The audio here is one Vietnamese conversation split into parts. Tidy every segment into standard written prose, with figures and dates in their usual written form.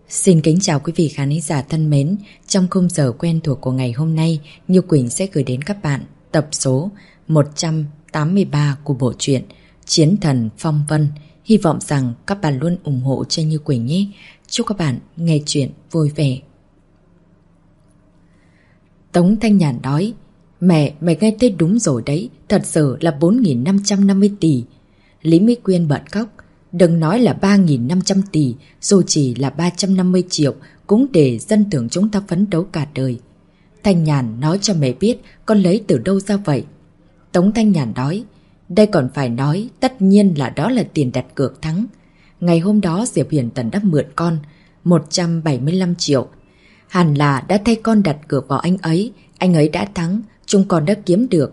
Xin kính chào quý vị khán giả thân mến. Trong khung giờ quen thuộc của ngày hôm nay, Như Quỳnh sẽ gửi đến các bạn tập số 183 của bộ truyện Chiến Thần Phong Vân. Hy vọng rằng các bạn luôn ủng hộ cho Như Quỳnh nhé. Chúc các bạn nghe chuyện vui vẻ. Tống Thanh Nhàn nói: Mẹ, mày nghe thấy đúng rồi đấy, thật sự là 4.550 tỷ. Lý Mỹ Quyên bật khóc: Đừng nói là 3.500 tỷ, dù chỉ là 350 triệu cũng để dân tưởng chúng ta phấn đấu cả đời. Thanh Nhàn nói cho mẹ biết con lấy từ đâu ra vậy. Tống Thanh Nhàn nói: Đây còn phải nói, tất nhiên là đó là tiền đặt cược thắng. Ngày hôm đó Diệp Hiền Tần đã mượn con 175 triệu. Hẳn là đã thay con đặt cược vào anh ấy đã thắng, chúng con đã kiếm được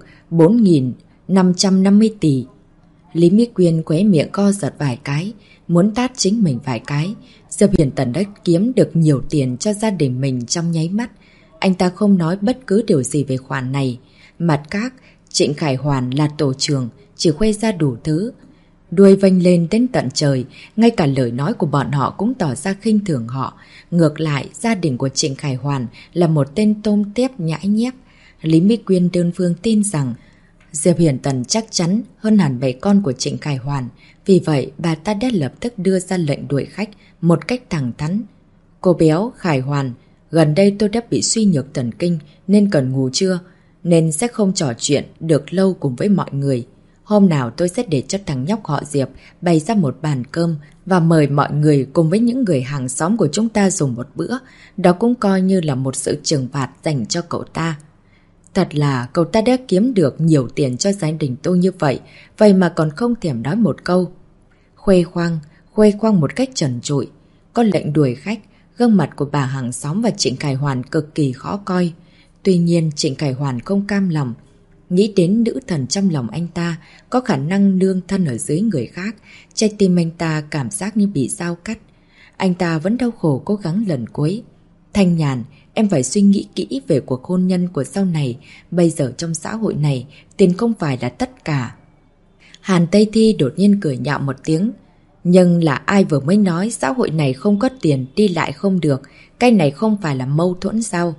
4.550 tỷ. Lý Mỹ Quyên khóe miệng co giật vài cái, muốn tát chính mình vài cái. Diệp Hiền Tần đã kiếm được nhiều tiền cho gia đình mình trong nháy mắt. Anh ta không nói bất cứ điều gì về khoản này. Mặt khác, Trịnh Khải Hoàn là tổ trưởng, chỉ khoe ra đủ thứ, đuôi vênh lên đến tận trời. Ngay cả lời nói của bọn họ cũng tỏ ra khinh thường họ. Ngược lại, gia đình của Trịnh Khải Hoàn là một tên tôm tép nhãi nhép. Lý Mỹ Quyên đơn phương tin rằng Diệp Hiền Tần chắc chắn hơn hẳn bầy con của Trịnh Khải Hoàn. Vì vậy bà ta đã lập tức đưa ra lệnh đuổi khách một cách thẳng thắn. Cô béo Khải Hoàn, gần đây tôi đã bị suy nhược thần kinh nên cần ngủ trưa, nên sẽ không trò chuyện được lâu cùng với mọi người. Hôm nào tôi sẽ để cho thằng nhóc họ Diệp bày ra một bàn cơm và mời mọi người cùng với những người hàng xóm của chúng ta dùng một bữa. Đó cũng coi như là một sự trừng phạt dành cho cậu ta. Thật là cậu ta đã kiếm được nhiều tiền cho gia đình tôi như vậy, vậy mà còn không thèm nói một câu. Khoe khoang một cách trần trụi. Có lệnh đuổi khách, gương mặt của bà hàng xóm và Trịnh Khải Hoàn cực kỳ khó coi. Tuy nhiên Trịnh Khải Hoàn không cam lòng. Nghĩ đến nữ thần trong lòng anh ta có khả năng nương thân ở dưới người khác, trái tim anh ta cảm giác như bị dao cắt. Anh ta vẫn đau khổ cố gắng lần cuối. Thanh Nhàn, em phải suy nghĩ kỹ về cuộc hôn nhân của sau này. Bây giờ trong xã hội này, tiền không phải là tất cả. Hàn Tây Thi đột nhiên cười nhạo một tiếng. Nhưng là ai vừa mới nói xã hội này không có tiền đi lại không được. Cái này không phải là mâu thuẫn sao?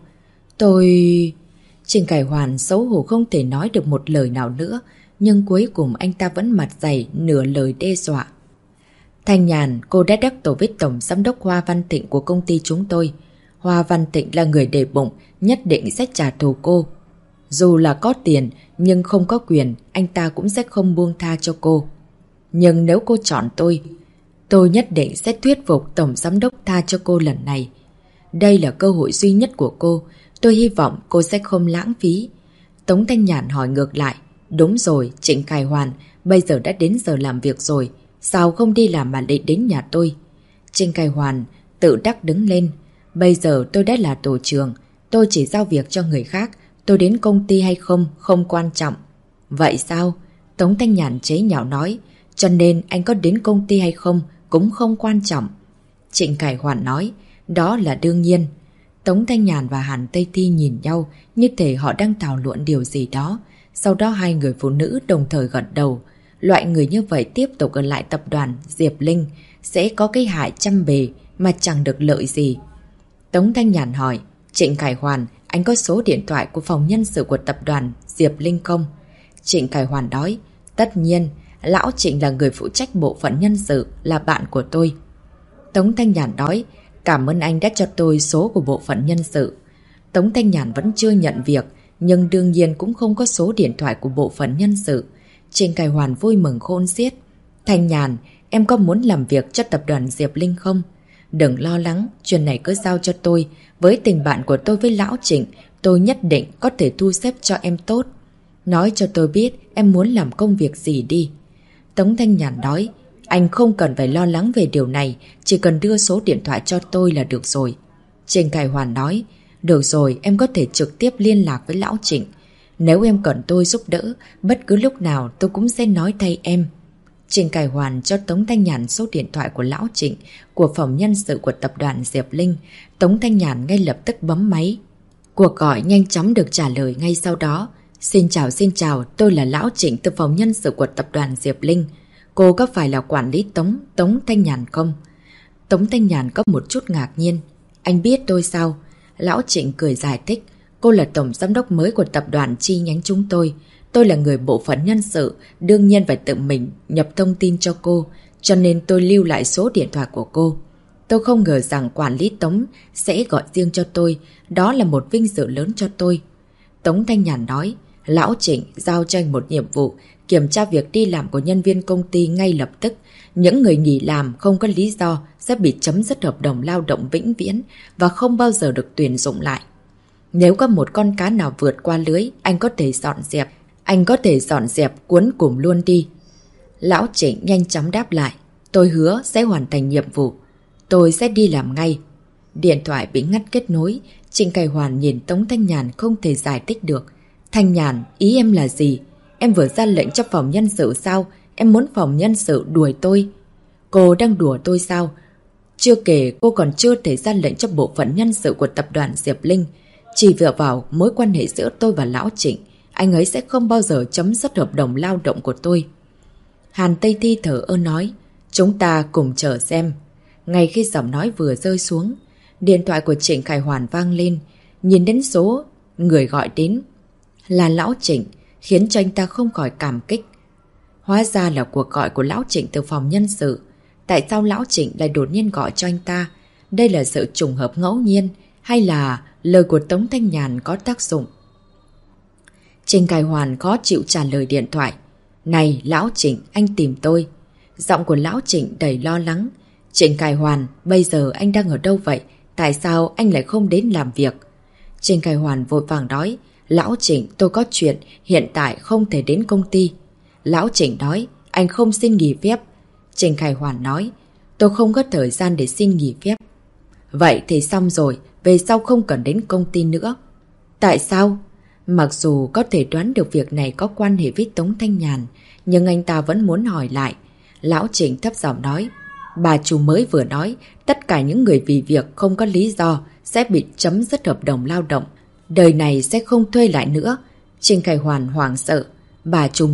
Trịnh Khải Hoàn xấu hổ không thể nói được một lời nào nữa. Nhưng cuối cùng anh ta vẫn mặt dày nửa lời đe dọa. Thanh Nhàn, cô đã đắc tội với tổng giám đốc Hoa Văn Tịnh của công ty chúng tôi. Hoa Văn Tịnh là người để bụng, nhất định sẽ trả thù cô. Dù là có tiền nhưng không có quyền, anh ta cũng sẽ không buông tha cho cô. Nhưng nếu cô chọn tôi nhất định sẽ thuyết phục tổng giám đốc tha cho cô lần này. Đây là cơ hội duy nhất của cô, tôi hy vọng cô sẽ không lãng phí. Tống Thanh Nhàn hỏi ngược lại: Đúng rồi, Trịnh Khải Hoàn, bây giờ đã đến giờ làm việc rồi, sao không đi làm mà lại đến nhà tôi? Trịnh Khải Hoàn tự đắc đứng lên: Bây giờ tôi đã là tổ trưởng, tôi chỉ giao việc cho người khác, tôi đến công ty hay không, không quan trọng. Vậy sao? Tống Thanh Nhàn chế nhạo nói: Cho nên anh có đến công ty hay không cũng không quan trọng. Trịnh Khải Hoàn nói: Đó là đương nhiên. Tống Thanh Nhàn và Hàn Tây Thi nhìn nhau như thể họ đang thảo luận điều gì đó. Sau đó hai người phụ nữ đồng thời gật đầu. Loại người như vậy tiếp tục ở lại tập đoàn Diệp Linh sẽ có cái hại trăm bề mà chẳng được lợi gì. Tống Thanh Nhàn hỏi: Trịnh Khải Hoàn, anh có số điện thoại của phòng nhân sự của tập đoàn Diệp Linh không? Trịnh Khải Hoàn nói: Tất nhiên, lão Trịnh là người phụ trách bộ phận nhân sự, là bạn của tôi. Tống Thanh Nhàn nói: Cảm ơn anh đã cho tôi số của bộ phận nhân sự. Tống Thanh Nhàn vẫn chưa nhận việc, nhưng đương nhiên cũng không có số điện thoại của bộ phận nhân sự. Trịnh Khải Hoàn vui mừng khôn xiết: Thanh Nhàn, em có muốn làm việc cho tập đoàn Diệp Linh không? Đừng lo lắng, chuyện này cứ giao cho tôi. Với tình bạn của tôi với lão Trịnh, tôi nhất định có thể thu xếp cho em tốt. Nói cho tôi biết em muốn làm công việc gì đi. Tống Thanh Nhàn nói: Anh không cần phải lo lắng về điều này, chỉ cần đưa số điện thoại cho tôi là được rồi. Trịnh Khải Hoàn nói: Được rồi, em có thể trực tiếp liên lạc với lão Trịnh. Nếu em cần tôi giúp đỡ, bất cứ lúc nào tôi cũng sẽ nói thay em. Trịnh Khải Hoàn cho Tống Thanh Nhàn số điện thoại của lão Trịnh, của phòng nhân sự của tập đoàn Diệp Linh. Tống Thanh Nhàn ngay lập tức bấm máy. Cuộc gọi nhanh chóng được trả lời ngay sau đó. Xin chào, tôi là lão Trịnh từ phòng nhân sự của tập đoàn Diệp Linh. Cô có phải là quản lý Tống Thanh Nhàn không? Tống Thanh Nhàn có một chút ngạc nhiên. Anh biết tôi sao? Lão Trịnh cười giải thích. Cô là tổng giám đốc mới của tập đoàn chi nhánh chúng tôi. Tôi là người bộ phận nhân sự, đương nhiên phải tự mình nhập thông tin cho cô, cho nên tôi lưu lại số điện thoại của cô. Tôi không ngờ rằng quản lý Tống sẽ gọi riêng cho tôi, đó là một vinh dự lớn cho tôi. Tống Thanh Nhàn nói, Lão Trịnh giao cho anh một nhiệm vụ, kiểm tra việc đi làm của nhân viên công ty ngay lập tức. Những người nghỉ làm không có lý do sẽ bị chấm dứt hợp đồng lao động vĩnh viễn và không bao giờ được tuyển dụng lại. Nếu có một con cá nào vượt qua lưới, anh có thể dọn dẹp cuốn cùm luôn đi. Lão Trịnh nhanh chóng đáp lại, tôi hứa sẽ hoàn thành nhiệm vụ. Tôi sẽ đi làm ngay. Điện thoại bị ngắt kết nối. Trịnh Cải Hoàn nhìn Tống Thanh Nhàn không thể giải thích được. Thanh Nhàn, ý em là gì? Em vừa ra lệnh cho phòng nhân sự sao? Em muốn phòng nhân sự đuổi tôi? Cô đang đùa tôi sao? Chưa kể cô còn chưa thể ra lệnh cho bộ phận nhân sự của tập đoàn Diệp Linh. Chỉ dựa vào mối quan hệ giữa tôi và Lão Trịnh, anh ấy sẽ không bao giờ chấm dứt hợp đồng lao động của tôi. Hàn Tây Thi thở ơ nói, chúng ta cùng chờ xem. Ngay khi giọng nói vừa rơi xuống, điện thoại của Trịnh Khải Hoàn vang lên. Nhìn đến số người gọi đến là Lão Trịnh, khiến cho anh ta không khỏi cảm kích. Hóa ra là cuộc gọi của Lão Trịnh từ phòng nhân sự. Tại sao Lão Trịnh lại đột nhiên gọi cho anh ta? Đây là sự trùng hợp ngẫu nhiên hay là lời của Tống Thanh Nhàn có tác dụng? Trịnh Khải Hoàn khó chịu trả lời điện thoại. Này Lão Trịnh, anh tìm tôi. Giọng của Lão Trịnh đầy lo lắng. Trịnh Khải Hoàn, bây giờ anh đang ở đâu vậy? Tại sao anh lại không đến làm việc? Trịnh Khải Hoàn vội vàng nói, Lão Trịnh, tôi có chuyện, hiện tại không thể đến công ty. Lão Trịnh nói, anh không xin nghỉ phép. Trịnh Khải Hoàn nói, tôi không có thời gian để xin nghỉ phép. Vậy thì xong rồi, về sau không cần đến công ty nữa. Tại sao? Mặc dù có thể đoán được việc này có quan hệ với Tống Thanh Nhàn, nhưng anh ta vẫn muốn hỏi lại. Lão Trịnh thấp giọng nói, bà chủ mới vừa nói, tất cả những người vì việc không có lý do sẽ bị chấm dứt hợp đồng lao động. Đời này sẽ không thuê lại nữa. Trịnh Khải Hoàn hoảng sợ. Bà chủ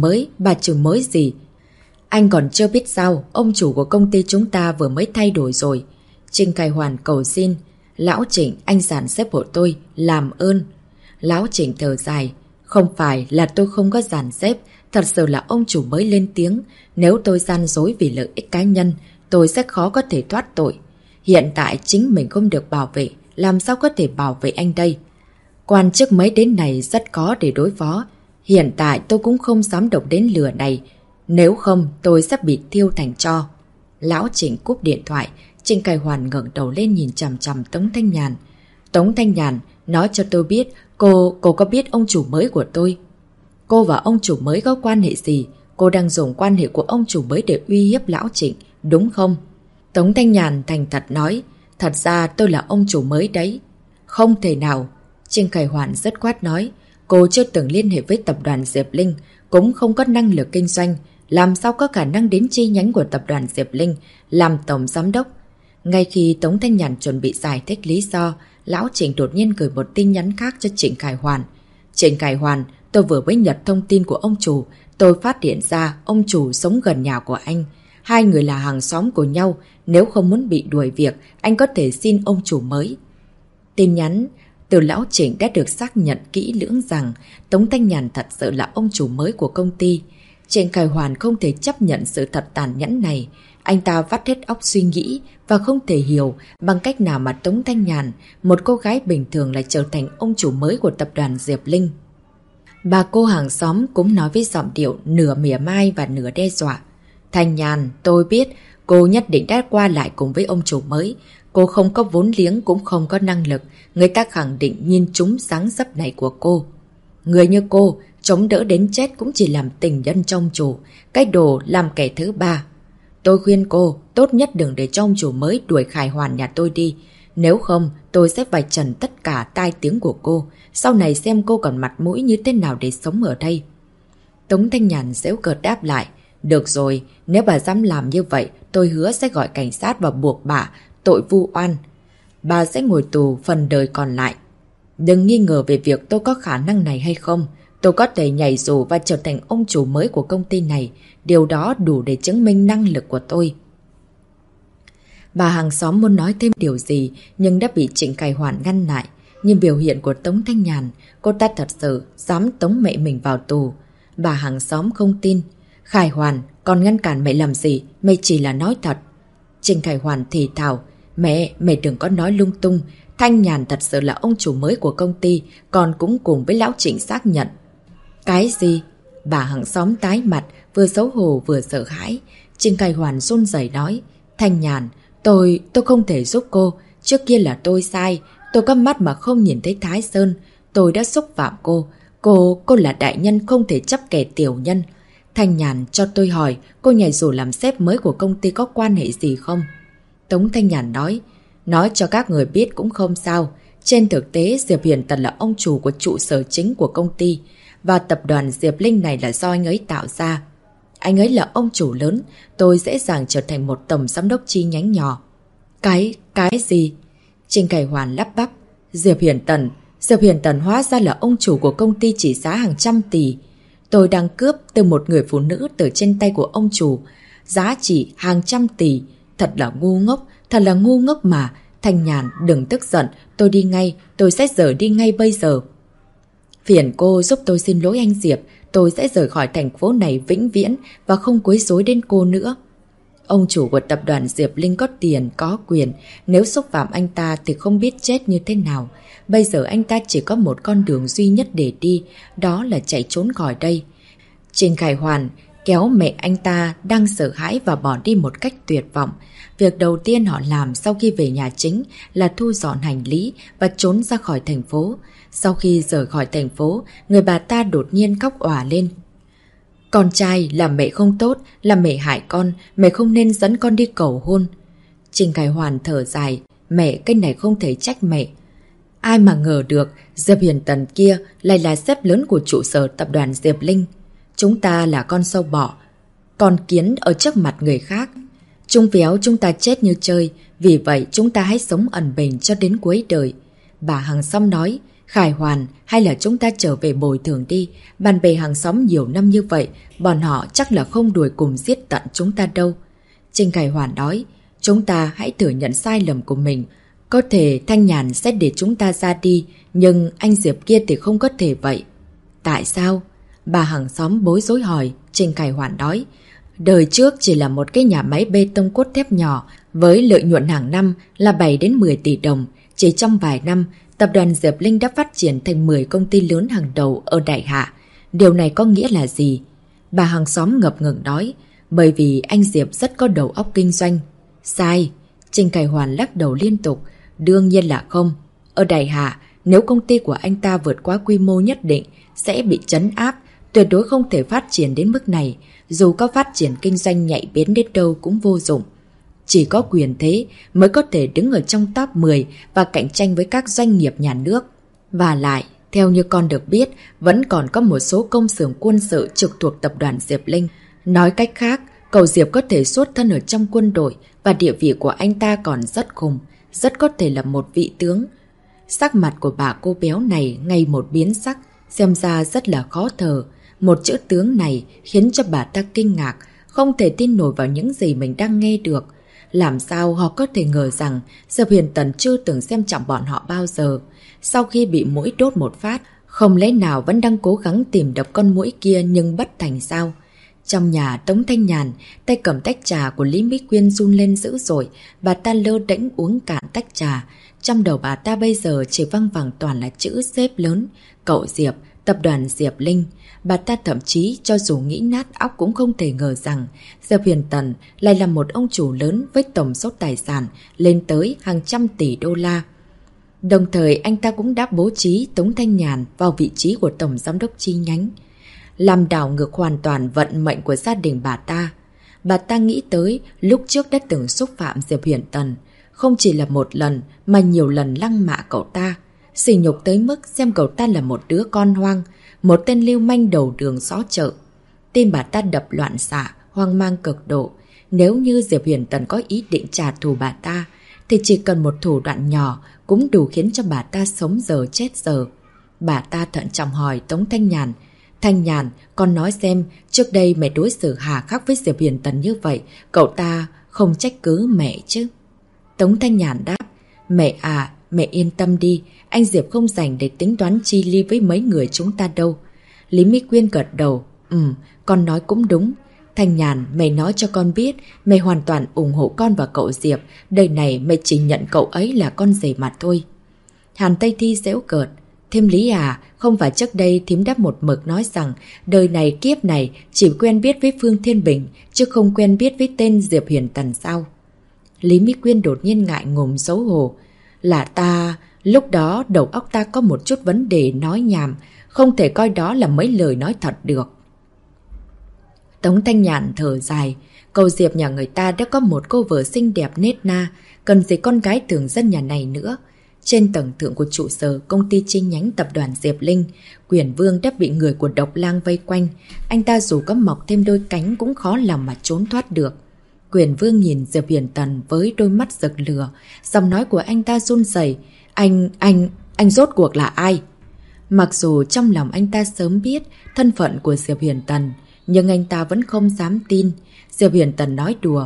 mới gì? Anh còn chưa biết sao, ông chủ của công ty chúng ta vừa mới thay đổi rồi. Trịnh Khải Hoàn cầu xin. Lão Trịnh, anh dàn xếp hộ tôi, làm ơn. Lão Trịnh thở dài. Không phải là tôi không có dàn xếp, thật sự là ông chủ mới lên tiếng. Nếu tôi gian dối vì lợi ích cá nhân, tôi sẽ khó có thể thoát tội. Hiện tại chính mình không được bảo vệ, làm sao có thể bảo vệ anh đây? Quan chức mới đến này rất khó để đối phó. Hiện tại tôi cũng không dám động đến lửa này, nếu không tôi sẽ bị thiêu thành tro. Lão Trịnh cúp điện thoại. Trịnh Khải Hoàn ngẩng đầu lên nhìn chằm chằm Tống Thanh Nhàn. Tống Thanh Nhàn, nói cho tôi biết, cô có biết ông chủ mới của tôi? Cô và ông chủ mới có quan hệ gì? Cô đang dùng quan hệ của ông chủ mới để uy hiếp Lão Trịnh, đúng không? Tống Thanh Nhàn thành thật nói, thật ra tôi là ông chủ mới đấy. Không thể nào. Trịnh Khải Hoàn rất khoát nói, cô chưa từng liên hệ với tập đoàn Diệp Linh, cũng không có năng lực kinh doanh, làm sao có khả năng đến chi nhánh của tập đoàn Diệp Linh làm tổng giám đốc. Ngay khi Tống Thanh Nhàn chuẩn bị giải thích lý do, Lão Trịnh đột nhiên gửi một tin nhắn khác cho Trịnh Khải Hoàn. Trịnh Khải Hoàn, tôi vừa mới nhận thông tin của ông chủ, tôi phát hiện ra ông chủ sống gần nhà của anh. Hai người là hàng xóm của nhau, nếu không muốn bị đuổi việc, anh có thể xin ông chủ mới. Tin nhắn từ Lão Trịnh đã được xác nhận kỹ lưỡng rằng Tống Thanh Nhàn thật sự là ông chủ mới của công ty. Trịnh Khải Hoàn không thể chấp nhận sự thật tàn nhẫn này. Anh ta vắt hết óc suy nghĩ và không thể hiểu bằng cách nào mà Tống Thanh Nhàn, một cô gái bình thường, lại trở thành ông chủ mới của tập đoàn Diệp Linh. Bà cô hàng xóm cũng nói với giọng điệu nửa mỉa mai và nửa đe dọa. Thanh Nhàn, tôi biết cô nhất định đã qua lại cùng với ông chủ mới. Cô không có vốn liếng cũng không có năng lực. Người ta khẳng định nhìn trúng sáng dấp này của cô. Người như cô, chống đỡ đến chết cũng chỉ làm tình nhân trong chủ. Cái đồ làm kẻ thứ ba. Tôi khuyên cô, tốt nhất đừng để cho ông chủ mới đuổi Khải Hoàn nhà tôi đi. Nếu không, tôi sẽ vạch trần tất cả tai tiếng của cô. Sau này xem cô còn mặt mũi như thế nào để sống ở đây. Tống Thanh Nhàn giễu cợt đáp lại. Được rồi, nếu bà dám làm như vậy, tôi hứa sẽ gọi cảnh sát và buộc bà tội vu oan. Bà sẽ ngồi tù phần đời còn lại. Đừng nghi ngờ về việc tôi có khả năng này hay không. Tôi có thể nhảy dù và trở thành ông chủ mới của công ty này. Điều đó đủ để chứng minh năng lực của tôi. Bà hàng xóm muốn nói thêm điều gì nhưng đã bị Trịnh Cải Hoàn ngăn lại. Nhìn biểu hiện của Tống Thanh Nhàn, cô ta thật sự dám tống mẹ mình vào tù. Bà hàng xóm không tin. Khải Hoàn, còn ngăn cản mẹ làm gì? Mẹ chỉ là nói thật. Trịnh Khải Hoàn thì thào. Mẹ đừng có nói lung tung. Thanh Nhàn thật sự là ông chủ mới của công ty, còn cũng cùng với lão Trịnh xác nhận. Cái gì? Bà hàng xóm tái mặt, vừa xấu hổ vừa sợ hãi. Trịnh Khải Hoàn run rẩy nói. Thanh Nhàn, tôi không thể giúp cô. Trước kia là tôi sai. Tôi có mắt mà không nhìn thấy Thái Sơn. Tôi đã xúc phạm cô. Cô là đại nhân, không thể chấp kẻ tiểu nhân. Thanh Nhàn, cho tôi hỏi, cô nhảy dù làm sếp mới của công ty có quan hệ gì không? Tống Thanh Nhàn nói cho các người biết cũng không sao. Trên thực tế, Diệp Hiền Tần là ông chủ của trụ sở chính của công ty. Và tập đoàn Diệp Linh này là do anh ấy tạo ra. Anh ấy là ông chủ lớn, tôi dễ dàng trở thành một tổng giám đốc chi nhánh nhỏ. Cái gì? Trịnh Cải Hoàn lắp bắp. Diệp Hiền Tần hóa ra là ông chủ của công ty trị giá hàng trăm tỷ. Tôi đang cướp từ một người phụ nữ từ trên tay của ông chủ. Giá trị hàng trăm tỷ. Thật là ngu ngốc mà. Thanh Nhàn, đừng tức giận. Tôi đi ngay, tôi sẽ rời đi ngay bây giờ. Phiền cô giúp tôi xin lỗi anh Diệp. Tôi sẽ rời khỏi thành phố này vĩnh viễn và không quấy rối đến cô nữa. Ông chủ của tập đoàn Diệp Linh có tiền, có quyền. Nếu xúc phạm anh ta thì không biết chết như thế nào. Bây giờ anh ta chỉ có một con đường duy nhất để đi, đó là chạy trốn khỏi đây. Trịnh Khải Hoàn kéo mẹ anh ta đang sợ hãi và bỏ đi một cách tuyệt vọng. Việc đầu tiên họ làm sau khi về nhà chính là thu dọn hành lý và trốn ra khỏi thành phố. Sau khi rời khỏi thành phố, người bà ta đột nhiên khóc òa lên. Con trai, làm mẹ không tốt, làm mẹ hại con, mẹ không nên dẫn con đi cầu hôn. Trịnh Khải Hoàn thở dài, mẹ, cái này không thể trách mẹ. Ai mà ngờ được, Diệp Hiền Tần kia lại là sếp lớn của trụ sở tập đoàn Diệp Linh. Chúng ta là con sâu bọ, con kiến ở trước mặt người khác. Chúng véo chúng ta chết như chơi, vì vậy chúng ta hãy sống ẩn mình cho đến cuối đời. Bà hàng xóm nói, Khải Hoàn, hay là chúng ta trở về bồi thường đi. Bạn bè hàng xóm nhiều năm như vậy, bọn họ chắc là không đuổi cùng giết tận chúng ta đâu. Trịnh Khải Hoàn nói, chúng ta hãy thừa nhận sai lầm của mình. Có thể Thanh Nhàn sẽ để chúng ta ra đi, nhưng anh Diệp kia thì không có thể vậy. Tại sao? Bà hàng xóm bối rối hỏi. Trịnh Khải Hoàn nói, đời trước chỉ là một cái nhà máy bê tông cốt thép nhỏ với lợi nhuận hàng năm là 7 đến 10 tỷ đồng. Chỉ trong vài năm, tập đoàn Diệp Linh đã phát triển thành 10 công ty lớn hàng đầu ở Đại Hạ. Điều này có nghĩa là gì? Bà hàng xóm ngập ngừng nói, bởi vì anh Diệp rất có đầu óc kinh doanh. Sai. Trịnh Khải Hoàn lắc đầu liên tục. Đương nhiên là không. Ở Đại Hạ, nếu công ty của anh ta vượt quá quy mô nhất định, sẽ bị trấn áp, tuyệt đối không thể phát triển đến mức này. Dù có phát triển kinh doanh nhạy bén đến đâu cũng vô dụng. Chỉ có quyền thế mới có thể đứng ở trong top 10 và cạnh tranh với các doanh nghiệp nhà nước. Và lại, theo như con được biết, vẫn còn có một số công xưởng quân sự trực thuộc tập đoàn Diệp Linh. Nói cách khác, cậu Diệp có thể xuất thân ở trong quân đội và địa vị của anh ta còn rất khủng, rất có thể là một vị tướng. Sắc mặt của bà cô béo này ngày một biến sắc, xem ra rất là khó thở. Một chữ tướng này khiến cho bà ta kinh ngạc, không thể tin nổi vào những gì mình đang nghe được. Làm sao họ có thể ngờ rằng Diệp Hiền Tần chưa từng xem trọng bọn họ bao giờ. Sau khi bị muỗi đốt một phát, không lẽ nào vẫn đang cố gắng tìm đập con muỗi kia nhưng bất thành sao? Trong nhà Tống Thanh Nhàn, tay cầm tách trà của Lý Mỹ Quyên run lên dữ dội, bà ta lơ đễnh uống cạn tách trà. Trong đầu bà ta bây giờ chỉ văng vẳng toàn là chữ xếp lớn, cậu Diệp, tập đoàn Diệp Linh. Bà ta thậm chí cho dù nghĩ nát óc cũng không thể ngờ rằng Diệp Hiền Tần lại là một ông chủ lớn với tổng số tài sản lên tới hàng trăm tỷ đô la. Đồng thời anh ta cũng đã bố trí Tống Thanh Nhàn vào vị trí của tổng giám đốc chi nhánh, làm đảo ngược hoàn toàn vận mệnh của gia đình bà ta. Bà ta nghĩ tới lúc trước đã từng xúc phạm Diệp Hiền Tần, không chỉ là một lần mà nhiều lần lăng mạ cậu ta, sỉ nhục tới mức xem cậu ta là một đứa con hoang, một tên lưu manh đầu đường xó chợ. Tim bà ta đập loạn xạ, hoang mang cực độ. Nếu như Diệp Hiền Tần có ý định trả thù bà ta, thì chỉ cần một thủ đoạn nhỏ cũng đủ khiến cho bà ta sống giờ chết giờ. Bà ta thận trọng hỏi Tống Thanh Nhàn, Thanh Nhàn, con nói xem, trước đây mẹ đối xử hà khắc với Diệp Hiền Tần như vậy, cậu ta không trách cứ mẹ chứ? Tống Thanh Nhàn đáp, mẹ à, mẹ yên tâm đi, anh Diệp không rảnh để tính toán chi ly với mấy người chúng ta đâu. Lý Mỹ Quyên gật đầu, con nói cũng đúng. Thanh Nhàn, mẹ nói cho con biết, mẹ hoàn toàn ủng hộ con và cậu Diệp, đời này mẹ chỉ nhận cậu ấy là con rể mà thôi. Hàn Tây Thi giễu cợt, thêm lý à, không phải trước đây thím đã một mực nói rằng đời này kiếp này chỉ quen biết với Phương Thiên Bình, chứ không quen biết với tên Diệp Huyền Tần sao? Lý Mỹ Quyên đột nhiên ngại ngùng xấu hổ. Là ta, lúc đó đầu óc ta có một chút vấn đề nói nhảm, không thể coi đó là mấy lời nói thật được. Tống Thanh Nhàn thở dài, cậu Diệp nhà người ta đã có một cô vợ xinh đẹp nết na, cần gì con gái thường dân nhà này nữa. Trên tầng thượng của trụ sở công ty chi nhánh tập đoàn Diệp Linh, Quyền Vương đã bị người của Độc Lang vây quanh. Anh ta dù có mọc thêm đôi cánh cũng khó lòng mà trốn thoát được. Quyền Vương nhìn Diệp Huyền Tần với đôi mắt rực lửa, giọng nói của anh ta run rẩy. Anh rốt cuộc là ai? Mặc dù trong lòng anh ta sớm biết thân phận của Diệp Huyền Tần, nhưng anh ta vẫn không dám tin. Diệp Huyền Tần nói đùa.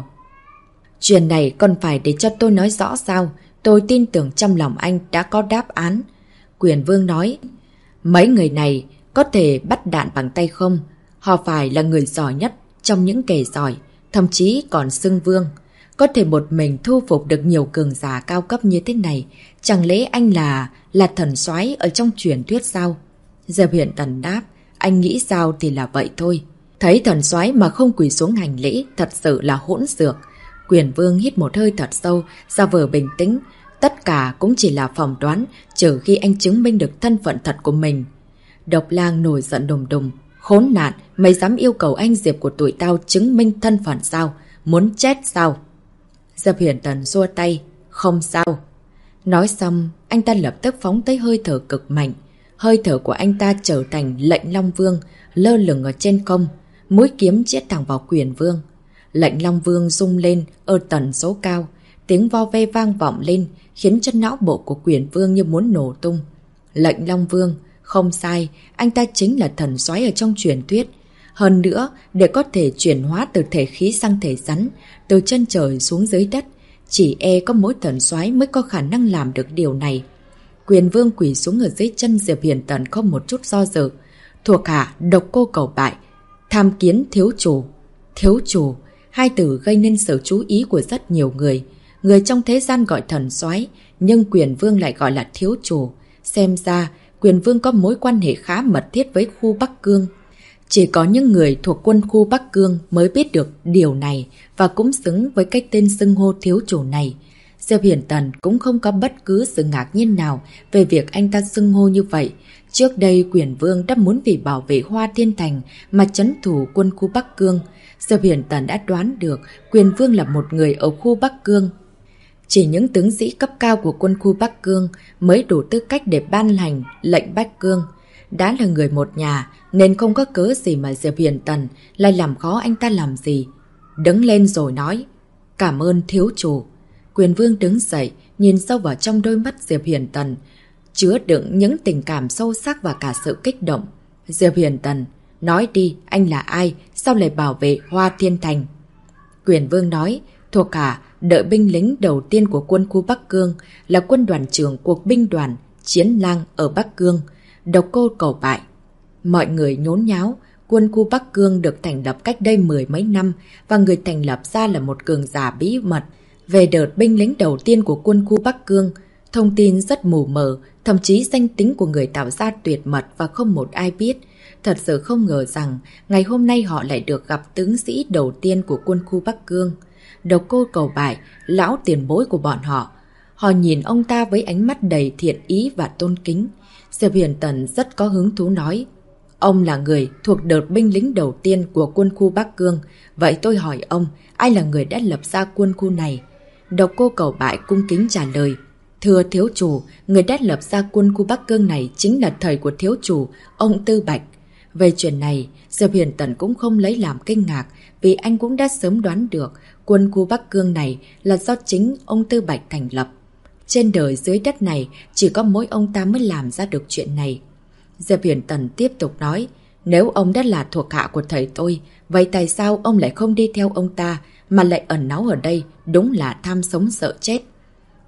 Chuyện này còn phải để cho tôi nói rõ sao? Tôi tin tưởng trong lòng anh đã có đáp án. Quyền Vương nói, mấy người này có thể bắt đạn bằng tay không? Họ phải là người giỏi nhất trong những kẻ giỏi, thậm chí còn xưng vương. Có thể một mình thu phục được nhiều cường giả cao cấp như thế này. Chẳng lẽ anh là thần soái ở trong truyền thuyết sao? Diệp Huyền Tần đáp, anh nghĩ sao thì là vậy thôi. Thấy thần soái mà không quỳ xuống hành lễ, thật sự là hỗn xược. Quyền Vương hít một hơi thật sâu, ra vờ bình tĩnh. Tất cả cũng chỉ là phỏng đoán, trừ khi anh chứng minh được thân phận thật của mình. Độc Lang nổi giận đùng đùng. Khốn nạn, mày dám yêu cầu anh Diệp của tụi tao chứng minh thân phận sao? Muốn chết sao? Diệp Huyền Tần xua tay. Không sao. Nói xong, anh ta lập tức phóng tới hơi thở cực mạnh. Hơi thở của anh ta trở thành lệnh Long Vương, lơ lửng ở trên không. Mũi kiếm chĩa thẳng vào Quyền Vương. Lệnh Long Vương rung lên ở tần số cao. Tiếng vo ve vang vọng lên, khiến cho não bộ của Quyền Vương như muốn nổ tung. Lệnh Long Vương, không sai, anh ta chính là thần soái ở trong truyền thuyết. Hơn nữa, để có thể chuyển hóa từ thể khí sang thể rắn, từ chân trời xuống dưới đất, chỉ có mỗi thần soái mới có khả năng làm được điều này. Quyền Vương quỳ xuống ở dưới chân Diệp Huyền Tần không một chút do dự. Thuộc hạ Độc Cô cầu bại, tham kiến thiếu chủ. Thiếu chủ, hai từ gây nên sự chú ý của rất nhiều người. Người trong thế gian gọi thần soái, nhưng Quyền Vương lại gọi là thiếu chủ. Xem ra, Quyền Vương có mối quan hệ khá mật thiết với khu Bắc Cương. Chỉ có những người thuộc quân khu Bắc Cương mới biết được điều này và cũng xứng với cái tên xưng hô thiếu chủ này. Diệp Huyền Tần cũng không có bất cứ sự ngạc nhiên nào về việc anh ta xưng hô như vậy. Trước đây Quyền Vương đã muốn vì bảo vệ Hoa Thiên Thành mà trấn thủ quân khu Bắc Cương. Diệp Huyền Tần đã đoán được Quyền Vương là một người ở khu Bắc Cương. Chỉ những tướng sĩ cấp cao của quân khu Bắc Cương mới đủ tư cách để ban hành lệnh Bắc Cương. Đã là người một nhà nên không có cớ gì mà Diệp Huyền Tần lại làm khó anh ta làm gì. Đứng lên rồi nói, cảm ơn thiếu chủ. Quyền Vương đứng dậy, nhìn sâu vào trong đôi mắt Diệp Huyền Tần, chứa đựng những tình cảm sâu sắc và cả sự kích động. Diệp Huyền Tần, nói đi, anh là ai, sao lại bảo vệ Hoa Thiên Thành? Quyền Vương nói, thuộc hạ đợi binh lính đầu tiên của quân khu Bắc Cương, là quân đoàn trưởng cuộc binh đoàn Chiến Lang ở Bắc Cương. Độc Cô cầu bại. Mọi người nhốn nháo. Quân khu Bắc Cương được thành lập cách đây 10 mấy năm và người thành lập ra là một cường giả bí mật. Về đợt binh lính đầu tiên của quân khu Bắc Cương, thông tin rất mù mờ, thậm chí danh tính của người tạo ra tuyệt mật và không một ai biết. Thật sự không ngờ rằng ngày hôm nay họ lại được gặp tướng sĩ đầu tiên của quân khu Bắc Cương. Độc Cô cầu bại, lão tiền bối của bọn họ. Họ nhìn ông ta với ánh mắt đầy thiện ý và tôn kính. Diệp Huyền Tần rất có hứng thú nói, ông là người thuộc đợt binh lính đầu tiên của quân khu Bắc Cương. Vậy tôi hỏi ông, ai là người đã lập ra quân khu này? Độc Cô cầu bại cung kính trả lời, thưa thiếu chủ, người đã lập ra quân khu Bắc Cương này chính là thầy của thiếu chủ, ông Tư Bạch. Về chuyện này, Diệp Huyền Tần cũng không lấy làm kinh ngạc, vì anh cũng đã sớm đoán được quân khu Bắc Cương này là do chính ông Tư Bạch thành lập. Trên đời dưới đất này, chỉ có mỗi ông ta mới làm ra được chuyện này. Diệp Huyền Tần tiếp tục nói, nếu ông đã là thuộc hạ của thầy tôi, vậy tại sao ông lại không đi theo ông ta, mà lại ẩn náu ở đây, đúng là tham sống sợ chết.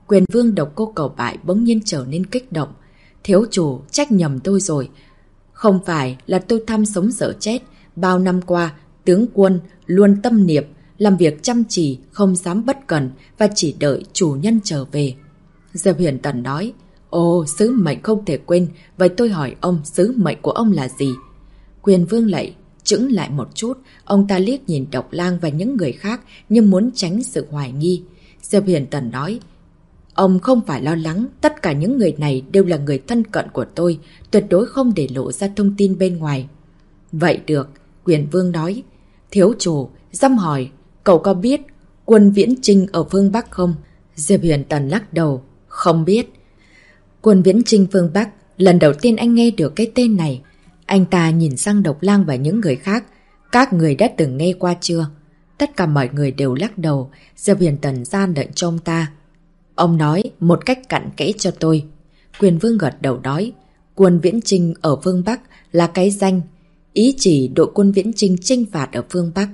Quyền Vương độc cô cầu bại bỗng nhiên trở nên kích động. Thiếu chủ, trách nhầm tôi rồi. Không phải là tôi tham sống sợ chết. Bao năm qua, tướng quân luôn tâm niệm, làm việc chăm chỉ, không dám bất cẩn và chỉ đợi chủ nhân trở về. Diệp Huyền Tần nói, ồ, sứ mệnh không thể quên, vậy tôi hỏi ông, sứ mệnh của ông là gì? Quyền Vương lại chững lại một chút, ông ta liếc nhìn Độc Lang và những người khác như muốn tránh sự hoài nghi. Diệp Huyền Tần nói, ông không phải lo lắng, tất cả những người này đều là người thân cận của tôi, tuyệt đối không để lộ ra thông tin bên ngoài. Vậy được, Quyền Vương nói, thiếu chủ, dăm hỏi, cậu có biết quân Viễn Chinh ở phương Bắc không? Diệp Huyền Tần lắc đầu, không biết. Quân Viễn Chinh phương Bắc, lần đầu tiên anh nghe được cái tên này. Anh ta nhìn sang Độc Lang và những người khác, các người đã từng nghe qua chưa? Tất cả mọi người đều lắc đầu. Diệp Huyền Tần ra lệnh cho ông ta. Ông nói một cách cặn kẽ cho tôi. Quyền Vương gật đầu nói, quân Viễn Chinh ở phương Bắc là cái danh, ý chỉ đội quân Viễn Chinh chinh phạt ở phương Bắc.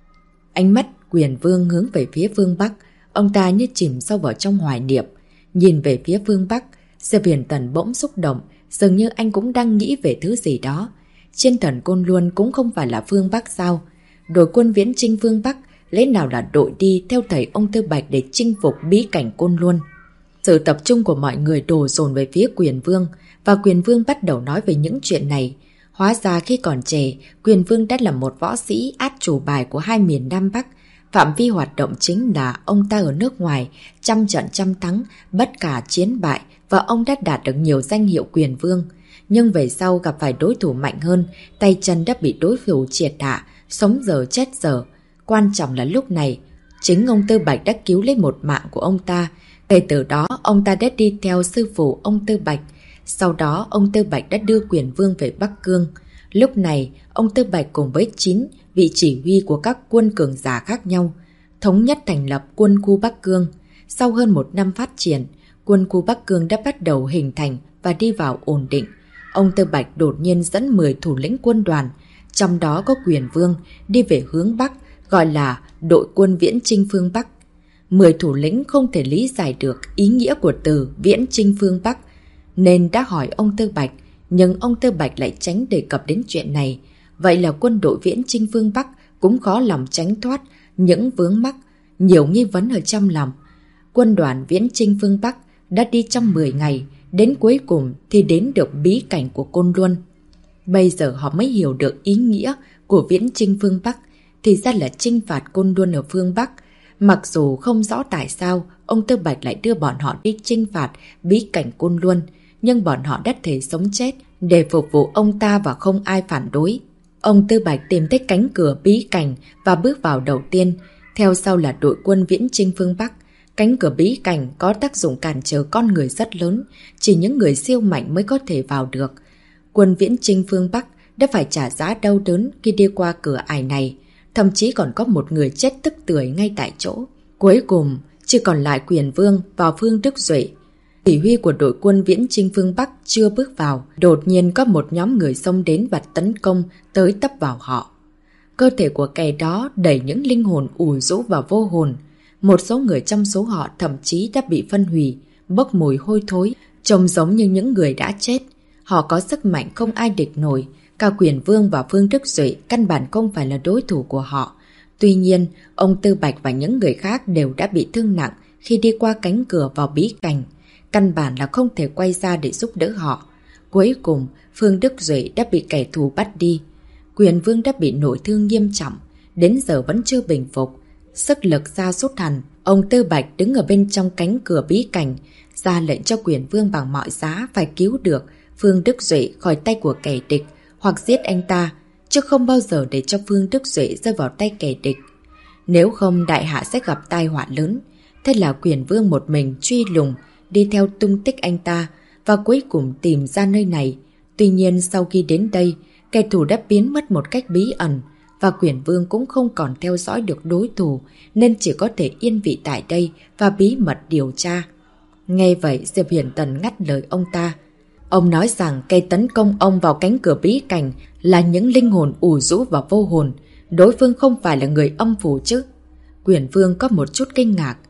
Ánh mắt Quyền Vương hướng về phía phương Bắc, ông ta như chìm sâu vào trong hoài niệm. Nhìn về phía phương Bắc, Diệp Huyền Tần bỗng xúc động, dường như anh cũng đang nghĩ về thứ gì đó. Chiến thần Côn Luân cũng không phải là phương Bắc sao? Đội quân Viễn Chinh phương Bắc lẽ nào là đội đi theo thầy ông Tư Bạch để chinh phục bí cảnh Côn Luân? Sự tập trung của mọi người đổ dồn về phía Quyền Vương, và Quyền Vương bắt đầu nói về những chuyện này. Hóa ra khi còn trẻ, Quyền Vương đã là một võ sĩ át chủ bài của hai miền Nam Bắc. Phạm vi hoạt động chính là ông ta ở nước ngoài, trăm trận trăm thắng, bất cả chiến bại, và ông đã đạt được nhiều danh hiệu Quyền Vương. Nhưng về sau gặp phải đối thủ mạnh hơn, tay chân đã bị đối thủ triệt hạ, sống giờ chết giờ. Quan trọng là lúc này, chính ông Tư Bạch đã cứu lấy một mạng của ông ta. Kể từ đó, ông ta đã đi theo sư phụ ông Tư Bạch. Sau đó, ông Tư Bạch đã đưa Quyền Vương về Bắc Cương. Lúc này, ông Tư Bạch cùng với 9 vị chỉ huy của các quân cường giả khác nhau, thống nhất thành lập quân khu Bắc Cương. Sau hơn một năm phát triển, quân khu Bắc Cương đã bắt đầu hình thành và đi vào ổn định. Ông Tư Bạch đột nhiên dẫn 10 thủ lĩnh quân đoàn, trong đó có Quyền Vương, đi về hướng Bắc, gọi là đội quân Viễn Chinh phương Bắc. 10 thủ lĩnh không thể lý giải được ý nghĩa của từ Viễn Chinh phương Bắc, nên đã hỏi ông Tư Bạch, nhưng ông Tư Bạch lại tránh đề cập đến chuyện này. Vậy là quân đội Viễn Chinh phương Bắc cũng khó lòng tránh thoát những vướng mắc, nhiều nghi vấn ở trong lòng. Quân đoàn Viễn Chinh phương Bắc đã đi trong 10 ngày, đến cuối cùng thì đến được bí cảnh của Côn Luân. Bây giờ họ mới hiểu được ý nghĩa của Viễn Chinh phương Bắc, thì ra là chinh phạt Côn Luân ở phương Bắc. Mặc dù không rõ tại sao ông Tư Bạch lại đưa bọn họ đi chinh phạt bí cảnh Côn Luân, nhưng bọn họ đã thể sống chết để phục vụ ông ta và không ai phản đối. Ông Tư Bạch tìm thấy cánh cửa bí cảnh và bước vào đầu tiên, theo sau là đội quân Viễn Chinh phương Bắc. Cánh cửa bí cảnh có tác dụng cản trở con người rất lớn, chỉ những người siêu mạnh mới có thể vào được. Quân Viễn Chinh phương Bắc đã phải trả giá đau đớn khi đi qua cửa ải này, thậm chí còn có một người chết tức tưởi ngay tại chỗ. Cuối cùng, chỉ còn lại Quyền Vương và Phương Đức Duệ. Chỉ huy của đội quân Viễn Chinh phương Bắc chưa bước vào, đột nhiên có một nhóm người xông đến và tấn công tới tấp vào họ. Cơ thể của kẻ đó đẩy những linh hồn ù rũ và vô hồn. Một số người trong số họ thậm chí đã bị phân hủy, bốc mùi hôi thối, trông giống như những người đã chết. Họ có sức mạnh không ai địch nổi. Cả Quyền Vương và Phương Đức Duệ căn bản không phải là đối thủ của họ. Tuy nhiên, ông Tư Bạch và những người khác đều đã bị thương nặng khi đi qua cánh cửa vào bí cảnh. Căn bản là không thể quay ra để giúp đỡ họ. Cuối cùng, Phương Đức Duệ đã bị kẻ thù bắt đi. Quyền Vương đã bị nội thương nghiêm trọng, đến giờ vẫn chưa bình phục. Sức lực sa sút hẳn, ông Tư Bạch đứng ở bên trong cánh cửa bí cảnh, ra lệnh cho Quyền Vương bằng mọi giá phải cứu được Phương Đức Duệ khỏi tay của kẻ địch, hoặc giết anh ta, chứ không bao giờ để cho Phương Đức Duệ rơi vào tay kẻ địch. Nếu không, đại hạ sẽ gặp tai họa lớn. Thế là Quyền Vương một mình truy lùng, đi theo tung tích anh ta, và cuối cùng tìm ra nơi này. Tuy nhiên sau khi đến đây, kẻ thù đã biến mất một cách bí ẩn, và Quyền Vương cũng không còn theo dõi được đối thủ, nên chỉ có thể yên vị tại đây và bí mật điều tra. Nghe vậy, Diệp Huyền Tần ngắt lời ông ta. Ông nói rằng kẻ tấn công ông vào cánh cửa bí cảnh là những linh hồn ù rũ và vô hồn. Đối phương không phải là người âm phủ chứ? Quyền Vương có một chút kinh ngạc.